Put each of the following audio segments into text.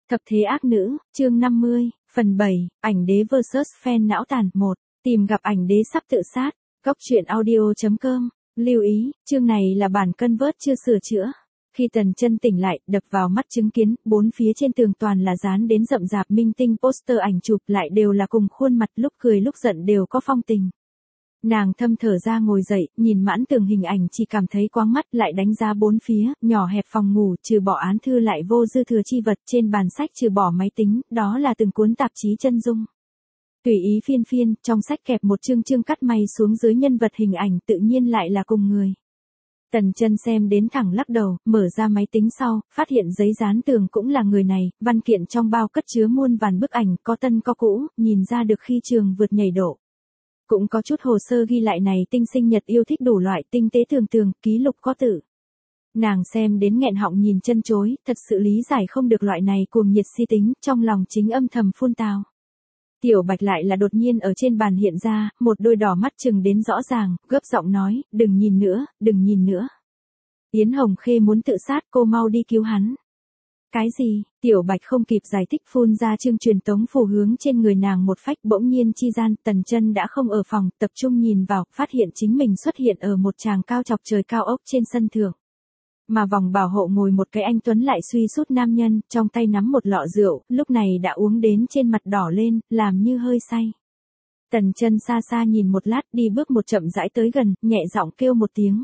Thập thế ác nữ, chương 50, phần 7, ảnh đế vs fan não tàn 1, tìm gặp ảnh đế sắp tự sát, góc truyện audio.com, lưu ý, chương này là bản convert chưa sửa chữa. Khi Tần Chân tỉnh lại, đập vào mắt chứng kiến, bốn phía trên tường toàn là dán đến rậm rạp minh tinh poster ảnh chụp lại đều là cùng khuôn mặt lúc cười lúc giận đều có phong tình. Nàng thâm thở ra ngồi dậy, nhìn mãn tường hình ảnh chỉ cảm thấy quáng mắt lại đánh giá bốn phía, nhỏ hẹp phòng ngủ trừ bỏ án thư lại vô dư thừa chi vật trên bàn sách trừ bỏ máy tính, đó là từng cuốn tạp chí chân dung. Tùy ý phiên phiên, trong sách kẹp một chương cắt may xuống dưới nhân vật hình ảnh tự nhiên lại là cùng người. Tần Chân xem đến thẳng lắc đầu, mở ra máy tính sau, phát hiện giấy dán tường cũng là người này, văn kiện trong bao cất chứa muôn vàn bức ảnh, có tân có cũ, nhìn ra được khi trường vượt nhảy độ. Cũng có chút hồ sơ ghi lại này tinh sinh nhật yêu thích đủ loại tinh tế tường, ký lục có tự. Nàng xem đến nghẹn họng nhìn chân chối, thật sự lý giải không được loại này cuồng nhiệt si tính, trong lòng chính âm thầm phun tào. Tiểu Bạch lại là đột nhiên ở trên bàn hiện ra, một đôi đỏ mắt trừng đến rõ ràng, gấp giọng nói, đừng nhìn nữa, đừng nhìn nữa. Yến Hồng Khê muốn tự sát, cô mau đi cứu hắn. Cái gì? Tiểu Bạch không kịp giải thích phun ra chương truyền tống phù hướng trên người nàng một phách, bỗng nhiên chi gian, Tần Chân đã không ở phòng, tập trung nhìn vào, phát hiện chính mình xuất hiện ở một tràng cao chọc trời cao ốc trên sân thượng. Mà vòng bảo hộ ngồi một cái anh tuấn lại suy sút nam nhân, trong tay nắm một lọ rượu, lúc này đã uống đến trên mặt đỏ lên, làm như hơi say. Tần Chân xa xa nhìn một lát, đi bước một chậm rãi tới gần, nhẹ giọng kêu một tiếng.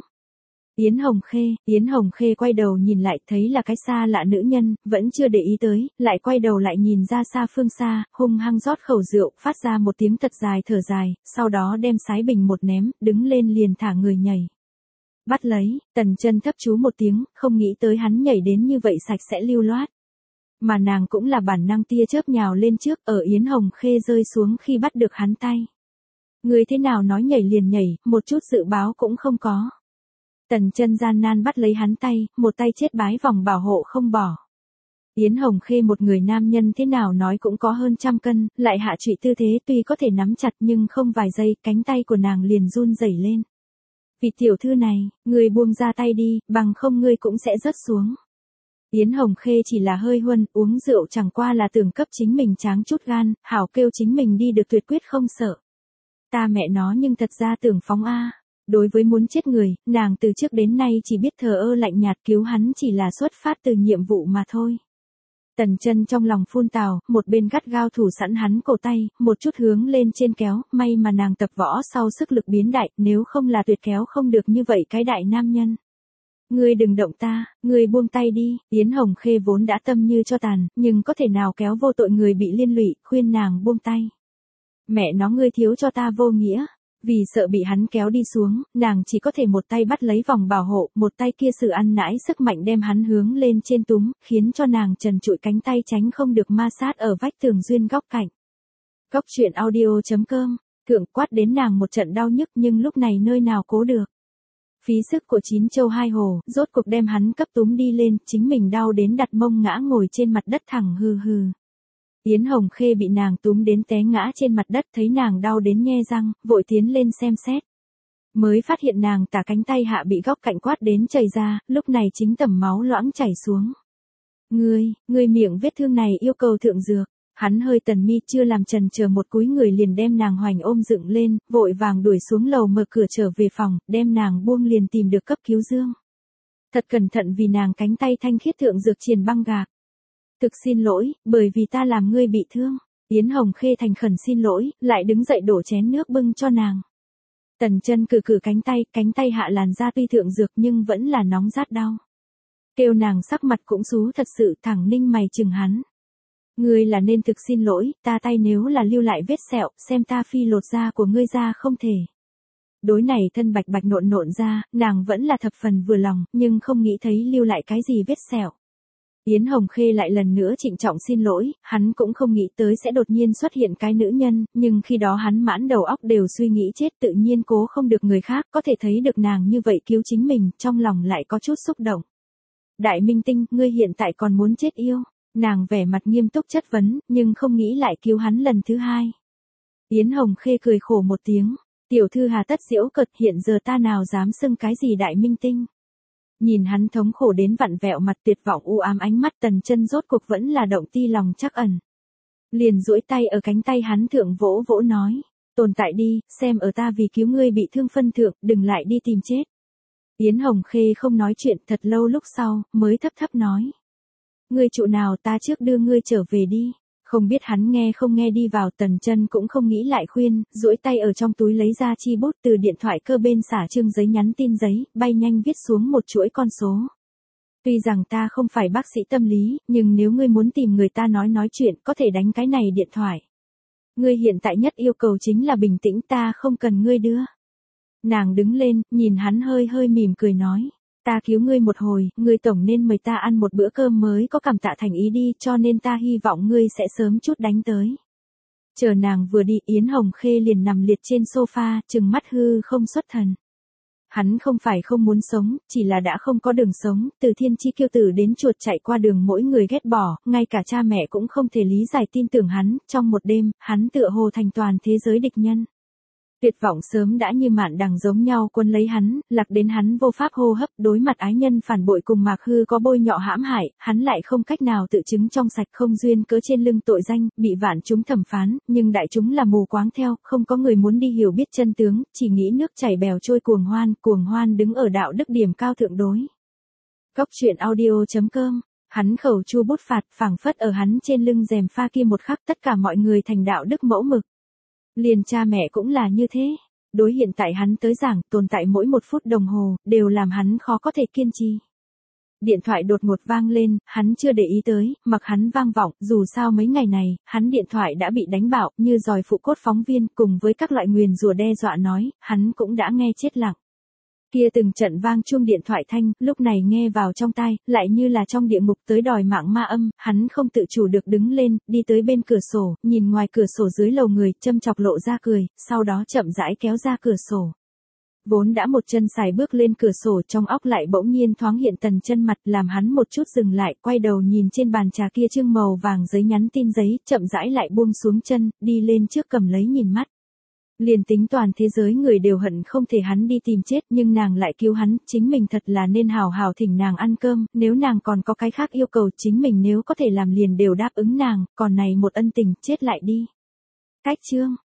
Yến Hồng Khê quay đầu nhìn lại, thấy là cái xa lạ nữ nhân, vẫn chưa để ý tới, lại quay đầu lại nhìn ra xa phương xa, hung hăng rót khẩu rượu, phát ra một tiếng thật dài thở dài, sau đó đem sái bình một ném, đứng lên liền thả người nhảy. Bắt lấy, Tần Chân thấp chú một tiếng, không nghĩ tới hắn nhảy đến như vậy sạch sẽ lưu loát. Mà nàng cũng là bản năng tia chớp nhào lên trước, ở Yến Hồng Khê rơi xuống khi bắt được hắn tay. Người thế nào nói nhảy liền nhảy, một chút dự báo cũng không có. Tần Chân gian nan bắt lấy hắn tay, một tay chết bái vòng bảo hộ không bỏ. Yến Hồng Khê một người nam nhân thế nào nói cũng có hơn 100 cân, lại hạ trụy tư thế tuy có thể nắm chặt nhưng không vài giây, cánh tay của nàng liền run rẩy lên. Vị tiểu thư này, ngươi buông ra tay đi, bằng không ngươi cũng sẽ rớt xuống. Yến Hồng Khê chỉ là hơi huân, uống rượu chẳng qua là tưởng cấp chính mình tráng chút gan, hảo kêu chính mình đi được tuyệt quyết không sợ. Ta mẹ nó nhưng thật ra tưởng phóng a. Đối với muốn chết người, nàng từ trước đến nay chỉ biết thờ ơ lạnh nhạt, cứu hắn chỉ là xuất phát từ nhiệm vụ mà thôi. Tần Chân trong lòng phun tào, một bên gắt gao thủ sẵn hắn cổ tay, một chút hướng lên trên kéo, may mà nàng tập võ sau sức lực biến đại, nếu không là tuyệt kéo không được như vậy cái đại nam nhân. Ngươi đừng động ta, ngươi buông tay đi. Yến Hồng Khê vốn đã tâm như cho tàn, nhưng có thể nào kéo vô tội người bị liên lụy, khuyên nàng buông tay. Mẹ nó, ngươi thiếu cho ta vô nghĩa. Vì sợ bị hắn kéo đi xuống, nàng chỉ có thể một tay bắt lấy vòng bảo hộ, một tay kia sự ăn nãi sức mạnh đem hắn hướng lên trên túm, khiến cho nàng trần trụi cánh tay tránh không được ma sát ở vách tường duyên góc cạnh. Góc truyện audio.com, thượng quát đến nàng một trận đau nhức nhưng lúc này nơi nào cố được. Phí sức của 9 châu 2 hồ, rốt cuộc đem hắn cấp túm đi lên, chính mình đau đến đặt mông ngã ngồi trên mặt đất thẳng hừ hừ. Yến Hồng Khê bị nàng túm đến té ngã trên mặt đất, thấy nàng đau đến nhe răng, vội tiến lên xem xét. Mới phát hiện nàng tả cánh tay hạ bị góc cạnh quát đến chảy ra, lúc này chính tẩm máu loãng chảy xuống. Ngươi miệng vết thương này yêu cầu thượng dược. Hắn hơi tần mi chưa làm trần chờ một cúi người liền đem nàng hoành ôm dựng lên, vội vàng đuổi xuống lầu mở cửa trở về phòng, đem nàng buông liền tìm được cấp cứu dương. Thật cẩn thận vì nàng cánh tay thanh khiết thượng dược triền băng gạc. Thực xin lỗi, bởi vì ta làm ngươi bị thương. Yến Hồng Khê thành khẩn xin lỗi, lại đứng dậy đổ chén nước bưng cho nàng. Tần Chân cử cánh tay hạ làn da tuy thượng dược nhưng vẫn là nóng rát đau. Kêu nàng sắc mặt cũng xú thật sự, thẳng ninh mày chừng hắn. Ngươi là nên thực xin lỗi, ta tay nếu là lưu lại vết sẹo, xem ta phi lột da của ngươi ra không thể. Đối này thân bạch bạch nộn ra, nàng vẫn là thập phần vừa lòng, nhưng không nghĩ thấy lưu lại cái gì vết sẹo. Yến Hồng Khê lại lần nữa trịnh trọng xin lỗi, hắn cũng không nghĩ tới sẽ đột nhiên xuất hiện cái nữ nhân, nhưng khi đó hắn mãn đầu óc đều suy nghĩ chết, tự nhiên cố không được người khác có thể thấy được nàng như vậy cứu chính mình, trong lòng lại có chút xúc động. Đại minh tinh, ngươi hiện tại còn muốn chết yêu? Nàng vẻ mặt nghiêm túc chất vấn, nhưng không nghĩ lại cứu hắn lần thứ hai. Yến Hồng Khê cười khổ một tiếng, tiểu thư hà tất giễu cợt, hiện giờ ta nào dám xưng cái gì đại minh tinh. Nhìn hắn thống khổ đến vặn vẹo mặt tuyệt vọng u ám ánh mắt Tần Chân rốt cuộc vẫn là động ti lòng trắc ẩn. Liền duỗi tay ở cánh tay hắn thượng vỗ vỗ nói, tồn tại đi, xem ở ta vì cứu ngươi bị thương phân thượng, đừng lại đi tìm chết. Yến Hồng Khê không nói chuyện thật lâu lúc sau, mới thấp thấp nói. Ngươi trụ nào ta trước đưa ngươi trở về đi. Không biết hắn nghe không nghe đi vào Tần Chân cũng không nghĩ lại khuyên, duỗi tay ở trong túi lấy ra chi bút từ điện thoại cơ bên xả trương giấy nhắn tin giấy, bay nhanh viết xuống một chuỗi con số. Tuy rằng ta không phải bác sĩ tâm lý, nhưng nếu ngươi muốn tìm người ta nói chuyện có thể đánh cái này điện thoại. Ngươi hiện tại nhất yêu cầu chính là bình tĩnh, ta không cần ngươi đưa. Nàng đứng lên, nhìn hắn hơi hơi mỉm cười nói. Ta cứu ngươi một hồi, ngươi tổng nên mời ta ăn một bữa cơm mới có cảm tạ thành ý đi, cho nên ta hy vọng ngươi sẽ sớm chút đánh tới. Chờ nàng vừa đi, Yến Hồng Khê liền nằm liệt trên sofa, trừng mắt hư không xuất thần. Hắn không phải không muốn sống, chỉ là đã không có đường sống, từ thiên chi kiêu tử đến chuột chạy qua đường mỗi người ghét bỏ, ngay cả cha mẹ cũng không thể lý giải tin tưởng hắn, trong một đêm, hắn tựa hồ thành toàn thế giới địch nhân. Tuyệt vọng sớm đã như mạn đằng giống nhau quân lấy hắn, lạc đến hắn vô pháp hô hấp, đối mặt ái nhân phản bội cùng Mạc Hư có bôi nhọ hãm hại, hắn lại không cách nào tự chứng trong sạch, không duyên cớ trên lưng tội danh, bị vạn chúng thẩm phán, nhưng đại chúng là mù quáng theo, không có người muốn đi hiểu biết chân tướng, chỉ nghĩ nước chảy bèo trôi cuồng hoan đứng ở đạo đức điểm cao thượng đối. Góc truyện audio.com, hắn khẩu chu bút phạt, phảng phất ở hắn trên lưng rèm pha kia một khắc tất cả mọi người thành đạo đức mẫu mực. Liền cha mẹ cũng là như thế. Đối hiện tại hắn tới giảng, tồn tại mỗi một phút đồng hồ, đều làm hắn khó có thể kiên trì. Điện thoại đột ngột vang lên, hắn chưa để ý tới, mặc hắn vang vọng, dù sao mấy ngày này, hắn điện thoại đã bị đánh bạo, như giòi phụ cốt phóng viên, cùng với các loại nguyền rủa đe dọa nói, hắn cũng đã nghe chết lặng. Kia từng trận vang chuông điện thoại thanh, lúc này nghe vào trong tai, lại như là trong địa ngục tới đòi mạng ma âm, hắn không tự chủ được đứng lên, đi tới bên cửa sổ, nhìn ngoài cửa sổ dưới lầu người, châm chọc lộ ra cười, sau đó chậm rãi kéo ra cửa sổ. Vốn đã một chân xài bước lên cửa sổ, trong óc lại bỗng nhiên thoáng hiện Tần Chân mặt, làm hắn một chút dừng lại, quay đầu nhìn trên bàn trà kia trương màu vàng giấy nhắn tin giấy, chậm rãi lại buông xuống chân, đi lên trước cầm lấy nhìn mắt. Liền tính toàn thế giới người đều hận không thể hắn đi tìm chết, nhưng nàng lại cứu hắn, chính mình thật là nên hào hào thỉnh nàng ăn cơm, nếu nàng còn có cái khác yêu cầu chính mình nếu có thể làm liền đều đáp ứng nàng, còn này một ân tình, chết lại đi. Cách chương